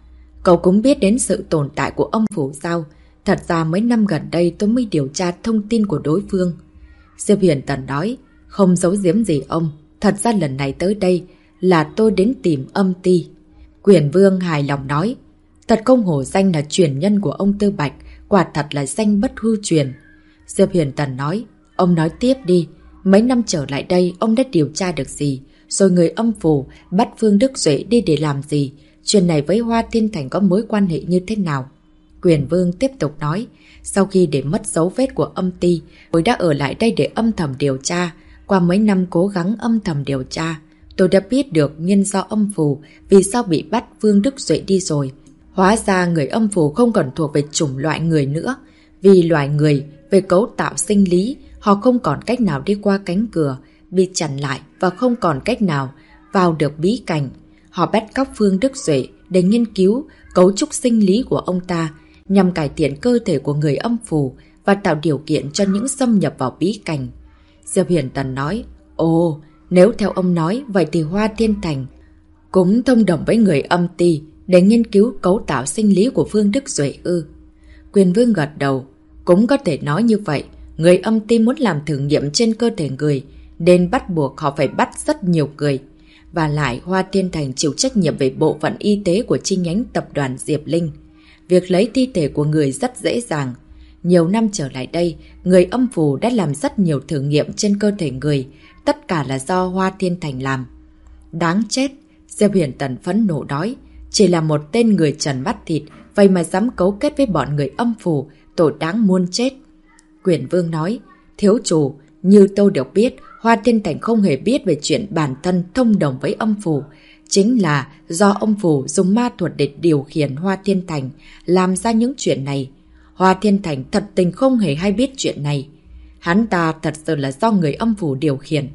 Cậu cũng biết đến sự tồn tại của âm phủ sao? Thật ra mấy năm gần đây tôi mới điều tra thông tin của đối phương. Diệp Huyền Tần nói, không giấu giếm gì ông. Thật ra lần này tới đây là tôi đến tìm âm ti. Quyền Vương hài lòng nói, thật không hổ danh là truyền nhân của ông Tư Bạch, quả thật là danh bất hư truyền. Diệp Huyền Tần nói, ông nói tiếp đi. Mấy năm trở lại đây ông đã điều tra được gì? Rồi người âm phủ bắt Phương Đức Duệ đi để làm gì? Chuyện này với Hoa Thiên Thành có mối quan hệ như thế nào? Quyền Vương tiếp tục nói, sau khi để mất dấu vết của âm ti, tôi đã ở lại đây để âm thầm điều tra. Qua mấy năm cố gắng âm thầm điều tra, tôi đã biết được nguyên do âm phủ vì sao bị bắt Phương Đức Duệ đi rồi. Hóa ra người âm phủ không còn thuộc về chủng loại người nữa. Vì loài người, về cấu tạo sinh lý, họ không còn cách nào đi qua cánh cửa, bị chặn lại và không còn cách nào vào được bí cảnh. Họ bắt cóc Phương Đức Duệ để nghiên cứu cấu trúc sinh lý của ông ta, nhằm cải thiện cơ thể của người âm phủ và tạo điều kiện cho những xâm nhập vào bí cảnh. Diệp Huyền Tần nói, ồ, nếu theo ông nói, vậy thì Hoa Thiên Thành cũng thông đồng với người âm ti để nghiên cứu cấu tạo sinh lý của Phương Đức Duệ ư? Quyền Vương gật đầu, cũng có thể nói như vậy. Người âm ti muốn làm thử nghiệm trên cơ thể người, nên bắt buộc họ phải bắt rất nhiều người. Và lại Hoa Thiên Thành chịu trách nhiệm về bộ phận y tế của chi nhánh tập đoàn Diệp Linh. Việc lấy thi thể của người rất dễ dàng. Nhiều năm trở lại đây, người âm phủ đã làm rất nhiều thử nghiệm trên cơ thể người, tất cả là do Hoa Thiên Thành làm. Đáng chết, Diệp Huyền Tần phẫn nộ nói, chỉ là một tên người trần mắt thịt, vậy mà dám cấu kết với bọn người âm phủ, tội đáng muôn chết. Quyền Vương nói, thiếu chủ, như tôi được biết, Hoa Thiên Thành không hề biết về chuyện bản thân thông đồng với âm phủ. Chính là do âm phủ dùng ma thuật để điều khiển Hoa Thiên Thành làm ra những chuyện này. Hoa Thiên Thành thật tình không hề hay biết chuyện này. Hắn ta thật sự là do người âm phủ điều khiển.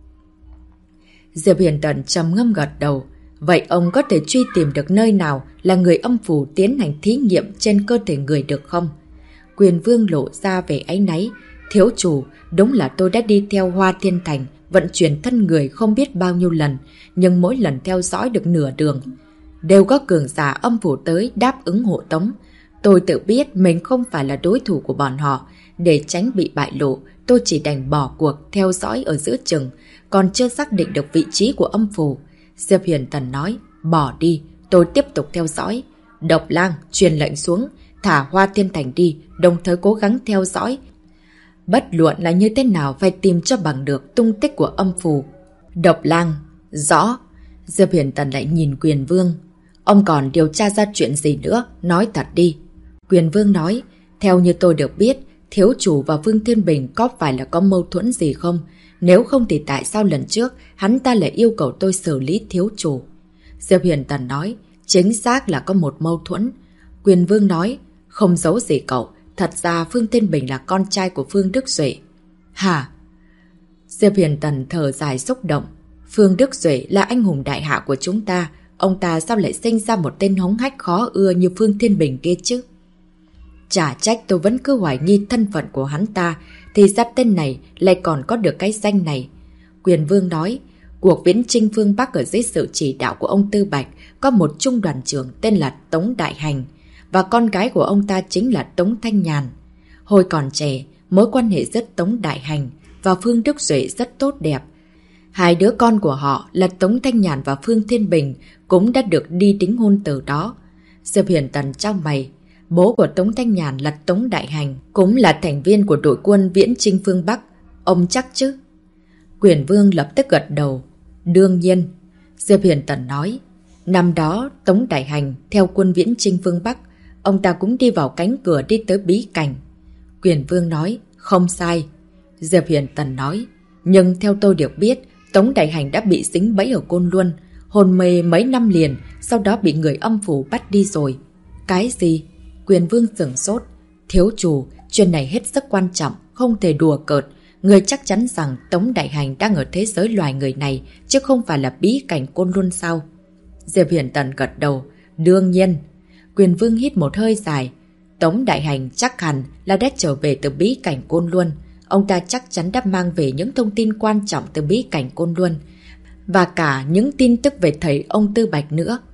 Diệp Huyền Tần trầm ngâm gật đầu. Vậy ông có thể truy tìm được nơi nào là người âm phủ tiến hành thí nghiệm trên cơ thể người được không? Quyền Vương lộ ra vẻ áy náy. Thiếu chủ, đúng là tôi đã đi theo Hoa Thiên Thành vận chuyển thân người không biết bao nhiêu lần, nhưng mỗi lần theo dõi được nửa đường đều có cường giả âm phủ tới đáp ứng hộ tống. Tôi tự biết mình không phải là đối thủ của bọn họ. Để tránh bị bại lộ, tôi chỉ đành bỏ cuộc theo dõi ở giữa chừng, còn chưa xác định được vị trí của âm phủ. Diệp Huyền Tần nói, bỏ đi, tôi tiếp tục theo dõi. Độc Lang truyền lệnh xuống, thả Hoa Thiên Thành đi, đồng thời cố gắng theo dõi. Bất luận là như thế nào phải tìm cho bằng được tung tích của âm phủ. Độc Lang, rõ. Diệp Huyền Tần lại nhìn Quyền Vương. Ông còn điều tra ra chuyện gì nữa, nói thật đi. Quyền Vương nói, theo như tôi được biết, thiếu chủ và Vương Thiên Bình có phải là có mâu thuẫn gì không? Nếu không thì tại sao lần trước hắn ta lại yêu cầu tôi xử lý thiếu chủ? Diệp Huyền Tần nói, chính xác là có một mâu thuẫn. Quyền Vương nói, không giấu gì cậu, thật ra Phương Thiên Bình là con trai của Phương Đức Duệ. Hả? Diệp Huyền Tần thở dài xúc động. Phương Đức Duệ là anh hùng đại hạ của chúng ta, ông ta sao lại sinh ra một tên hống hách khó ưa như Phương Thiên Bình kia chứ? Chả trách tôi vẫn cứ hoài nghi thân phận của hắn ta, thì ra tên này lại còn có được cái danh này. Quyền Vương nói, cuộc viễn chinh phương Bắc ở dưới sự chỉ đạo của ông Tư Bạch có một trung đoàn trưởng tên là Tống Đại Hành, và con gái của ông ta chính là Tống Thanh Nhàn. Hồi còn trẻ, mối quan hệ giữa Tống Đại Hành và Phương Đức Duệ rất tốt đẹp. Hai đứa con của họ là Tống Thanh Nhàn và Phương Thiên Bình cũng đã được đi đính hôn từ đó. Diệp Huyền Tần trao mày. Bố của Tống Thanh Nhàn là Tống Đại Hành, cũng là thành viên của đội quân viễn chinh phương Bắc. Ông chắc chứ? Quyền Vương lập tức gật đầu. Đương nhiên. Diệp Huyền Tần nói, năm đó Tống Đại Hành theo quân viễn chinh phương Bắc, ông ta cũng đi vào cánh cửa đi tới bí cảnh. Quyền Vương nói, không sai. Diệp Huyền Tần nói, nhưng theo tôi được biết, Tống Đại Hành đã bị dính bẫy ở Côn Luân, hôn mê mấy năm liền, sau đó bị người âm phủ bắt đi rồi. Cái gì? Quyền Vương sửng sốt. Thiếu chủ, chuyện này hết sức quan trọng, không thể đùa cợt. Người chắc chắn rằng Tống Đại Hành đang ở thế giới loài người này, chứ không phải là bí cảnh Côn Luân sao? Diệp Huyền Tần gật đầu. Đương nhiên. Quyền Vương hít một hơi dài. Tống Đại Hành chắc hẳn là đã trở về từ bí cảnh Côn Luân. Ông ta chắc chắn đã mang về những thông tin quan trọng từ bí cảnh Côn Luân, và cả những tin tức về thầy ông Tư Bạch nữa.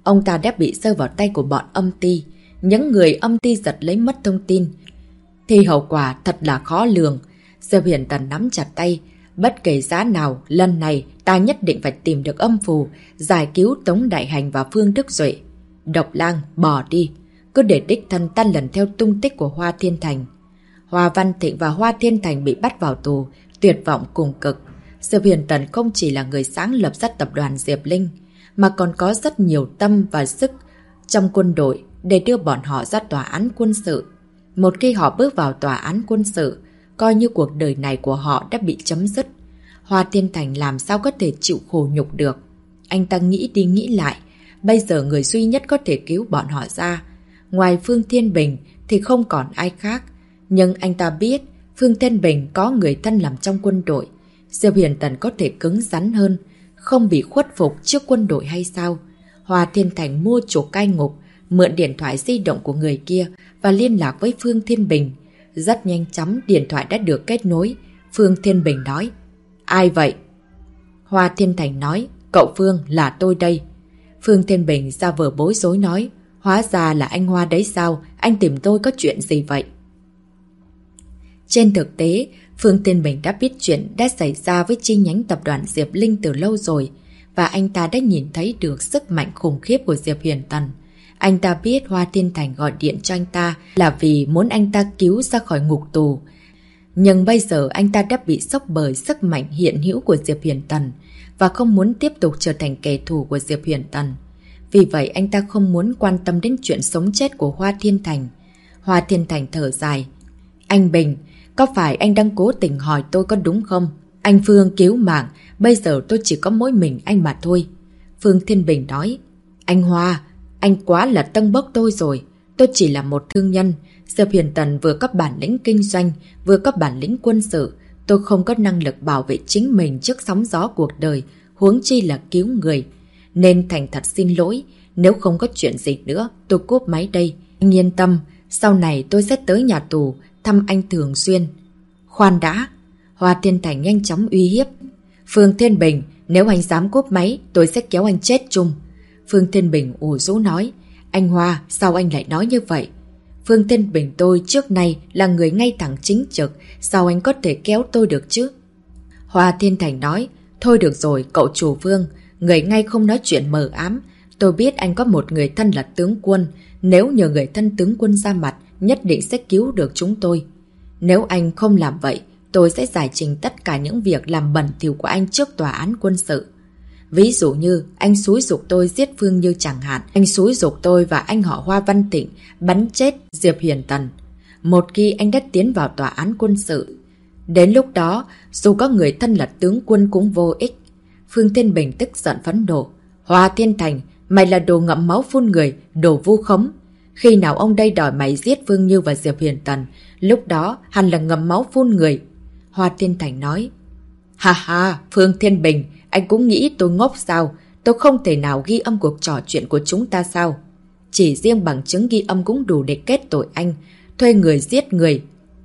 Ông ta đã bị rơi vào tay của bọn âm ty. Những người âm ty giật lấy mất thông tin thì hậu quả thật là khó lường. Diệp Huyền Tần nắm chặt tay. Bất kể giá nào, lần này ta nhất định phải tìm được âm phù, giải cứu Tống Đại Hành và Phương Đức Duệ. Độc Lang, bỏ đi. Cứ để đích thân ta lần theo tung tích của Hoa Thiên Thành. Hoa Văn Thịnh và Hoa Thiên Thành bị bắt vào tù, tuyệt vọng cùng cực. Diệp Huyền Tần không chỉ là người sáng lập ra tập đoàn Diệp Linh, mà còn có rất nhiều tâm và sức trong quân đội để đưa bọn họ ra tòa án quân sự. Một khi họ bước vào tòa án quân sự, coi như cuộc đời này của họ đã bị chấm dứt. Hoa Thiên Thành làm sao có thể chịu khổ nhục được. Anh ta nghĩ đi nghĩ lại, bây giờ người duy nhất có thể cứu bọn họ ra, ngoài Phương Thiên Bình thì không còn ai khác. Nhưng anh ta biết Phương Thiên Bình có người thân làm trong quân đội. Diệp Huyền Tần có thể cứng rắn hơn, không bị khuất phục trước quân đội hay sao? Hoa Thiên Thành mua chủ cai ngục, mượn điện thoại di động của người kia và liên lạc với Phương Thiên Bình. Rất nhanh chóng điện thoại đã được kết nối. Phương Thiên Bình nói: Ai vậy? Hoa Thiên Thành nói: Cậu Phương, là tôi đây. Phương Thiên Bình ra vờ bối rối nói: Hóa ra là anh Hoa đấy sao? Anh tìm tôi có chuyện gì vậy? Trên thực tế, Phương Thiên Bình đã biết chuyện đã xảy ra với chi nhánh tập đoàn Diệp Linh từ lâu rồi, và anh ta đã nhìn thấy được sức mạnh khủng khiếp của Diệp Huyền Tần. Anh ta biết Hoa Thiên Thành gọi điện cho anh ta là vì muốn anh ta cứu ra khỏi ngục tù. Nhưng bây giờ anh ta đã bị sốc bởi sức mạnh hiện hữu của Diệp Huyền Tần và không muốn tiếp tục trở thành kẻ thù của Diệp Huyền Tần. Vì vậy anh ta không muốn quan tâm đến chuyện sống chết của Hoa Thiên Thành. Hoa Thiên Thành thở dài: Anh Bình, có phải anh đang cố tình hỏi tôi có đúng không? Anh Phương cứu mạng, bây giờ tôi chỉ có mỗi mình anh mà thôi. Phương Thiên Bình nói: Anh Hoa, anh quá là tâng bốc tôi rồi. Tôi chỉ là một thương nhân. Diệp Huyền Tần vừa có bản lĩnh kinh doanh, vừa có bản lĩnh quân sự. Tôi không có năng lực bảo vệ chính mình trước sóng gió cuộc đời, huống chi là cứu người. Nên thành thật xin lỗi, nếu không có chuyện gì nữa, tôi cúp máy đây. Anh yên tâm, sau này tôi sẽ tới nhà tù thăm anh thường xuyên. Khoan đã. Hoa Thiên Thành nhanh chóng uy hiếp: Phương Thiên Bình, nếu anh dám cúp máy, tôi sẽ kéo anh chết chung. Phương Thiên Bình ủ rũ nói: Anh Hoa, sao anh lại nói như vậy? Phương Thiên Bình tôi trước nay là người ngay thẳng chính trực, sao anh có thể kéo tôi được chứ? Hoa Thiên Thành nói: Thôi được rồi, cậu chủ Phương, người ngay không nói chuyện mờ ám. Tôi biết anh có một người thân là tướng quân, nếu nhờ người thân tướng quân ra mặt, nhất định sẽ cứu được chúng tôi. Nếu anh không làm vậy, tôi sẽ giải trình tất cả những việc làm bẩn thỉu của anh trước tòa án quân sự. Ví dụ như anh xúi giục tôi giết Phương Như chẳng hạn, anh xúi giục tôi và anh họ Hoa Văn Thịnh bắn chết Diệp Huyền Tần. Một khi anh đã tiến vào tòa án quân sự, đến lúc đó dù có người thân là tướng quân cũng vô ích. Phương Thiên Bình tức giận phẫn nộ: Hoa Thiên Thành, mày là đồ ngậm máu phun người, đồ vu khống. Khi nào ông đây đòi mày giết Phương Như và Diệp Huyền Tần, lúc đó hẳn là ngậm máu phun người. Hoa Thiên Thành nói: Ha ha, Phương Thiên Bình, anh cũng nghĩ tôi ngốc sao? Tôi không thể nào ghi âm cuộc trò chuyện của chúng ta sao? Chỉ riêng bằng chứng ghi âm cũng đủ để kết tội anh, thuê người giết người.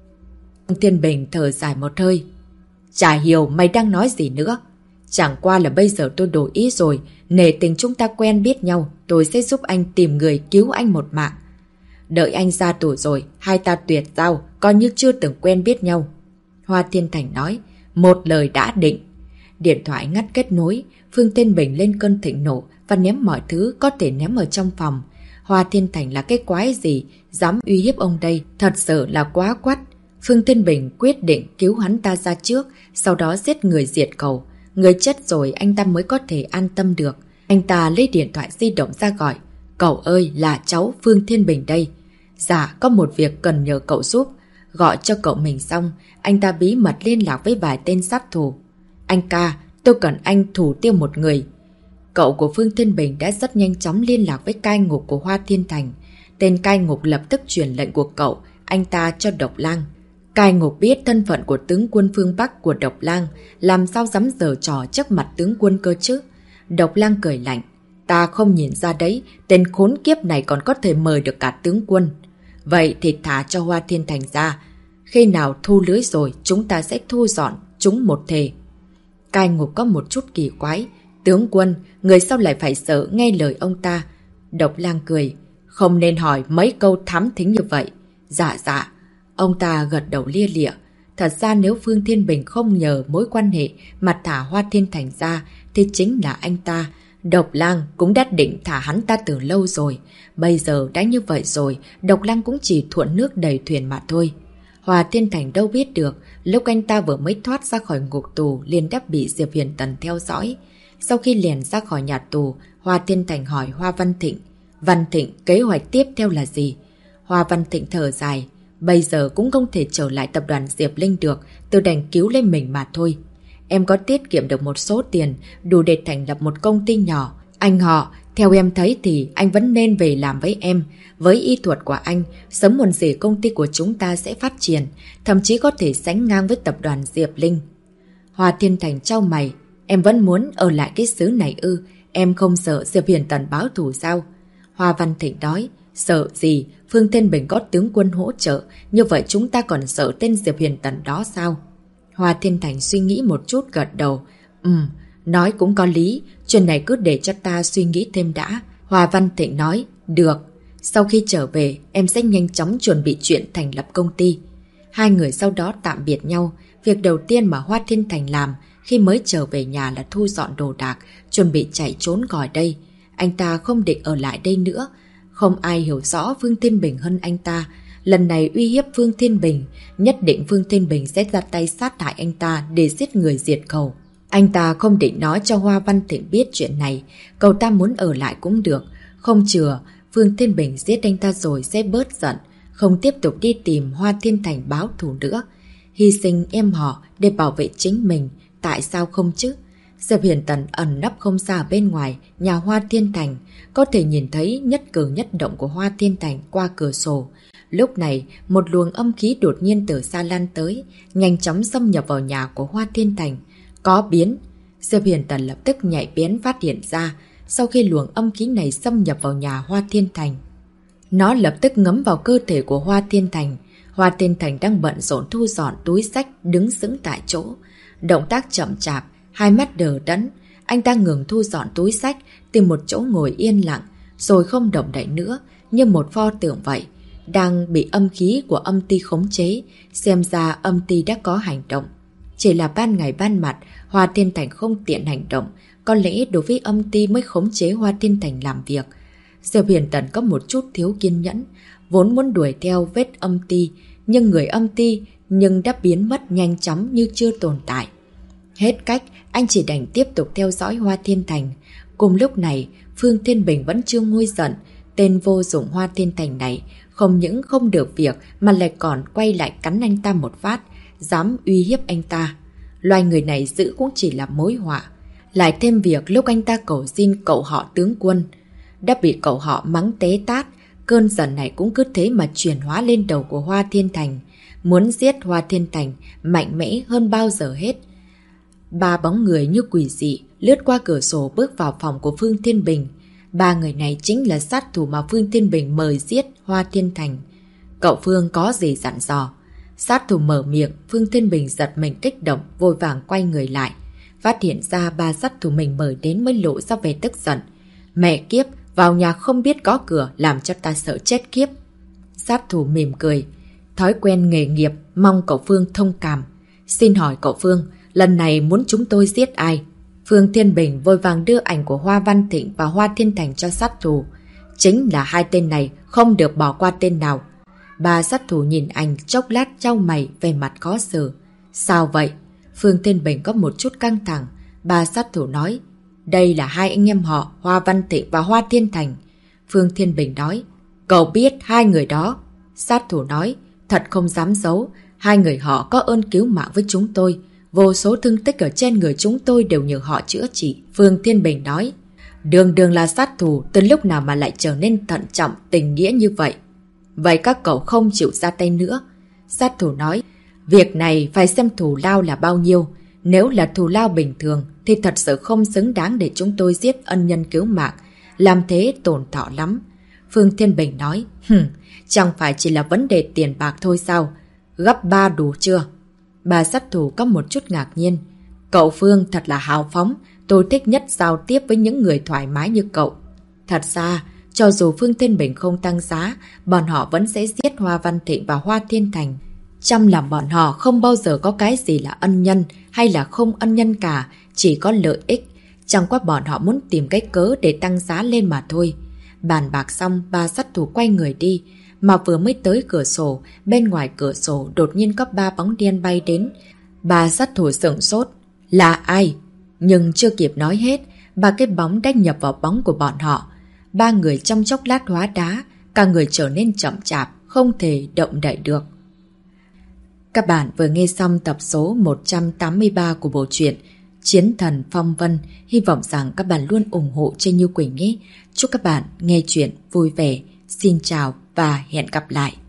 Phương Thiên Bình thở dài một hơi: Chả hiểu mày đang nói gì nữa. Chẳng qua là bây giờ tôi đổi ý rồi, nể tình chúng ta quen biết nhau, tôi sẽ giúp anh tìm người cứu anh một mạng. Đợi anh ra tù rồi, hai ta tuyệt giao, coi như chưa từng quen biết nhau. Hoa Thiên Thành nói: Một lời đã định. Điện thoại ngắt kết nối, Phương Thiên Bình lên cơn thịnh nộ và ném mọi thứ có thể ném ở trong phòng. Hoa Thiên Thành là cái quái gì, dám uy hiếp ông đây, thật sự là quá quắt. Phương Thiên Bình quyết định cứu hắn ta ra trước, sau đó giết người diệt khẩu. Người chết rồi anh ta mới có thể an tâm được. Anh ta lấy điện thoại di động ra gọi: Cậu ơi, là cháu Phương Thiên Bình đây. Dạ, có một việc cần nhờ cậu giúp. Gọi cho cậu mình xong, anh ta bí mật liên lạc với vài tên sát thủ. Anh ca, tôi cần anh thủ tiêu một người. Cậu của Phương Thiên Bình đã rất nhanh chóng liên lạc với cai ngục của Hoa Thiên Thành. Tên cai ngục lập tức truyền lệnh của cậu, anh ta cho Độc Lang. Cai ngục biết thân phận của tướng quân phương Bắc của Độc Lang, làm sao dám giở trò trước mặt tướng quân cơ chứ? Độc Lang cười lạnh: Ta không nhìn ra đấy, tên khốn kiếp này còn có thể mời được cả tướng quân. Vậy thì thả cho Hoa Thiên Thành ra. Khi nào thu lưới rồi, chúng ta sẽ thu dọn chúng một thể. Cai ngục có một chút kỳ quái: Tướng quân, người sao lại phải sợ nghe lời ông ta? Độc Lang cười. Không nên hỏi mấy câu thám thính như vậy. Dạ. Ông ta gật đầu lia lịa. Thật ra nếu Phương Thiên Bình không nhờ mối quan hệ mà thả Hoa Thiên Thành ra thì chính là anh ta. Độc Lang cũng đã định thả hắn ta từ lâu rồi. Bây giờ đã như vậy rồi, Độc Lang cũng chỉ thuận nước đẩy thuyền mà thôi. Hoa Thiên Thành đâu biết được, lúc anh ta vừa mới thoát ra khỏi ngục tù liền đã bị Diệp Huyền Tần theo dõi. Sau khi liền ra khỏi nhà tù, Hoa Thiên Thành hỏi Hoa Văn Thịnh. Văn Thịnh, kế hoạch tiếp theo là gì? Hoa Văn Thịnh thở dài. Bây giờ cũng không thể trở lại tập đoàn Diệp Linh được, tôi đành cứu lên mình mà thôi. Em có tiết kiệm được một số tiền, đủ để thành lập một công ty nhỏ. Anh họ, theo em thấy thì anh vẫn nên về làm với em. Với y thuật của anh, sớm muộn gì công ty của chúng ta sẽ phát triển, thậm chí có thể sánh ngang với tập đoàn Diệp Linh. Hoa Thiên Thành chau mày. Em vẫn muốn ở lại cái xứ này ư? Em không sợ Diệp Huyền Tần báo thù sao? Hoa Văn Thịnh nói. Sợ gì? Phương Thiên Bình có tướng quân hỗ trợ, như vậy chúng ta còn sợ tên Diệp Huyền Tần đó sao? Hoa Thiên Thành suy nghĩ một chút gật đầu. Nói cũng có lý, chuyện này cứ để cho ta suy nghĩ thêm đã. Hoa Văn Thịnh nói. Được. Sau khi trở về, em sẽ nhanh chóng chuẩn bị chuyện thành lập công ty. Hai người sau đó tạm biệt nhau. Việc đầu tiên mà Hoa Thiên Thành làm khi mới trở về nhà là thu dọn đồ đạc, chuẩn bị chạy trốn khỏi đây. Anh ta không định ở lại đây nữa. Không ai hiểu rõ Phương Thiên Bình hơn anh ta. Lần này uy hiếp Phương Thiên Bình, nhất định Phương Thiên Bình sẽ ra tay sát hại anh ta để giết người diệt khẩu. Anh ta không định nói cho Hoa Văn Thịnh biết chuyện này. Cậu ta muốn ở lại cũng được. Không chừa, Phương Thiên Bình giết anh ta rồi sẽ bớt giận, không tiếp tục đi tìm Hoa Thiên Thành báo thù nữa. Hy sinh em họ để bảo vệ chính mình, tại sao không chứ? Diệp Huyền Tần ẩn nấp không xa bên ngoài nhà Hoa Thiên Thành, có thể nhìn thấy nhất cử nhất động của Hoa Thiên Thành qua cửa sổ. Lúc này, một luồng âm khí đột nhiên từ xa lan tới, nhanh chóng xâm nhập vào nhà của Hoa Thiên Thành. Có biến! Diệp Huyền Tần lập tức nhạy bén phát hiện ra, sau khi luồng âm khí này xâm nhập vào nhà Hoa Thiên Thành. Nó lập tức ngấm vào cơ thể của Hoa Thiên Thành. Hoa Thiên Thành đang bận rộn thu dọn túi xách, đứng sững tại chỗ. Động tác chậm chạp, hai mắt đờ đẫn. Anh ta ngừng thu dọn túi xách, tìm một chỗ ngồi yên lặng, rồi không động đậy nữa, như một pho tượng vậy. Đang bị âm khí của âm ti khống chế, xem ra âm ti đã có hành động. Chỉ là ban ngày ban mặt, Hoa Thiên Thành không tiện hành động, có lẽ đối với âm ti mới khống chế Hoa Thiên Thành làm việc. Diệp Huyền Tần có một chút thiếu kiên nhẫn, vốn muốn đuổi theo vết âm ti, nhưng người âm ti đã biến mất nhanh chóng như chưa tồn tại. Hết cách, anh chỉ đành tiếp tục theo dõi Hoa Thiên Thành. Cùng lúc này, Phương Thiên Bình vẫn chưa nguôi giận. Tên vô dụng Hoa Thiên Thành này không những không được việc mà lại còn quay lại cắn anh ta một phát, dám uy hiếp anh ta. Loài người này giữ cũng chỉ là mối họa. Lại thêm việc lúc anh ta cầu xin cậu họ tướng quân, đã bị cậu họ mắng té tát. Cơn giận này cũng cứ thế mà chuyển hóa lên đầu của Hoa Thiên Thành. Muốn giết Hoa Thiên Thành mạnh mẽ hơn bao giờ hết. Ba bóng người như quỷ dị lướt qua cửa sổ bước vào phòng của Phương Thiên Bình. Ba người này chính là sát thủ mà Phương Thiên Bình mời giết Hoa Thiên Thành. Cậu Phương có gì dặn dò? Sát thủ mở miệng, Phương Thiên Bình giật mình kích động, vội vàng quay người lại. Phát hiện ra ba sát thủ mình mời đến mới lộ ra vẻ tức giận. Mẹ kiếp, vào nhà không biết có cửa, làm cho ta sợ chết kiếp. Sát thủ mỉm cười. Thói quen nghề nghiệp, mong cậu Phương thông cảm. Xin hỏi cậu Phương, lần này muốn chúng tôi giết ai? Phương Thiên Bình vội vàng đưa ảnh của Hoa Văn Thịnh và Hoa Thiên Thành cho sát thủ. Chính là hai tên này, không được bỏ qua tên nào. Ba sát thủ nhìn ảnh chốc lát chau mày, về mặt khó xử. Sao vậy? Phương Thiên Bình có một chút căng thẳng. Ba sát thủ nói, đây là hai anh em họ Hoa Văn Thịnh và Hoa Thiên Thành. Phương Thiên Bình nói, cậu biết hai người đó. Sát thủ nói, thật không dám giấu, hai người họ có ơn cứu mạng với chúng tôi. Vô số thương tích ở trên người chúng tôi đều nhờ họ chữa trị. Phương Thiên Bình nói, đường đường là sát thủ, từ lúc nào mà lại trở nên thận trọng, tình nghĩa như vậy? Vậy các cậu không chịu ra tay nữa. Sát thủ nói, việc này phải xem thù lao là bao nhiêu. Nếu là thù lao bình thường thì thật sự không xứng đáng để chúng tôi giết ân nhân cứu mạng. Làm thế tổn thọ lắm. Phương Thiên Bình nói, chẳng phải chỉ là vấn đề tiền bạc thôi sao? Gấp 3 đủ chưa? Bà sát thủ có một chút ngạc nhiên. Cậu Phương thật là hào phóng, tôi thích nhất giao tiếp với những người thoải mái như cậu. Thật ra, Cho dù Phương Thiên Bình không tăng giá, bọn họ vẫn sẽ giết Hoa Văn Thịnh và Hoa Thiên Thành. Trong lòng bọn họ không bao giờ có cái gì là ân nhân hay là không ân nhân cả, chỉ có lợi ích. Chẳng qua bọn họ muốn tìm cái cớ để tăng giá lên mà thôi. Bàn bạc xong, ba sát thủ quay người đi. Mà vừa mới tới cửa sổ, bên ngoài cửa sổ đột nhiên có 3 bóng đen bay đến. Ba sát thủ sửng sốt. Là ai? Nhưng chưa kịp nói hết, ba cái bóng đã nhập vào bóng của bọn họ. 3 người trong chốc lát hóa đá, cả người trở nên chậm chạp, không thể động đậy được. Các bạn vừa nghe xong tập số 183 của bộ truyện Chiến Thần Phong Vân. Hy vọng rằng các bạn luôn ủng hộ cho Như Quỳnh nhé. Chúc các bạn nghe chuyện vui vẻ. Xin chào và hẹn gặp lại.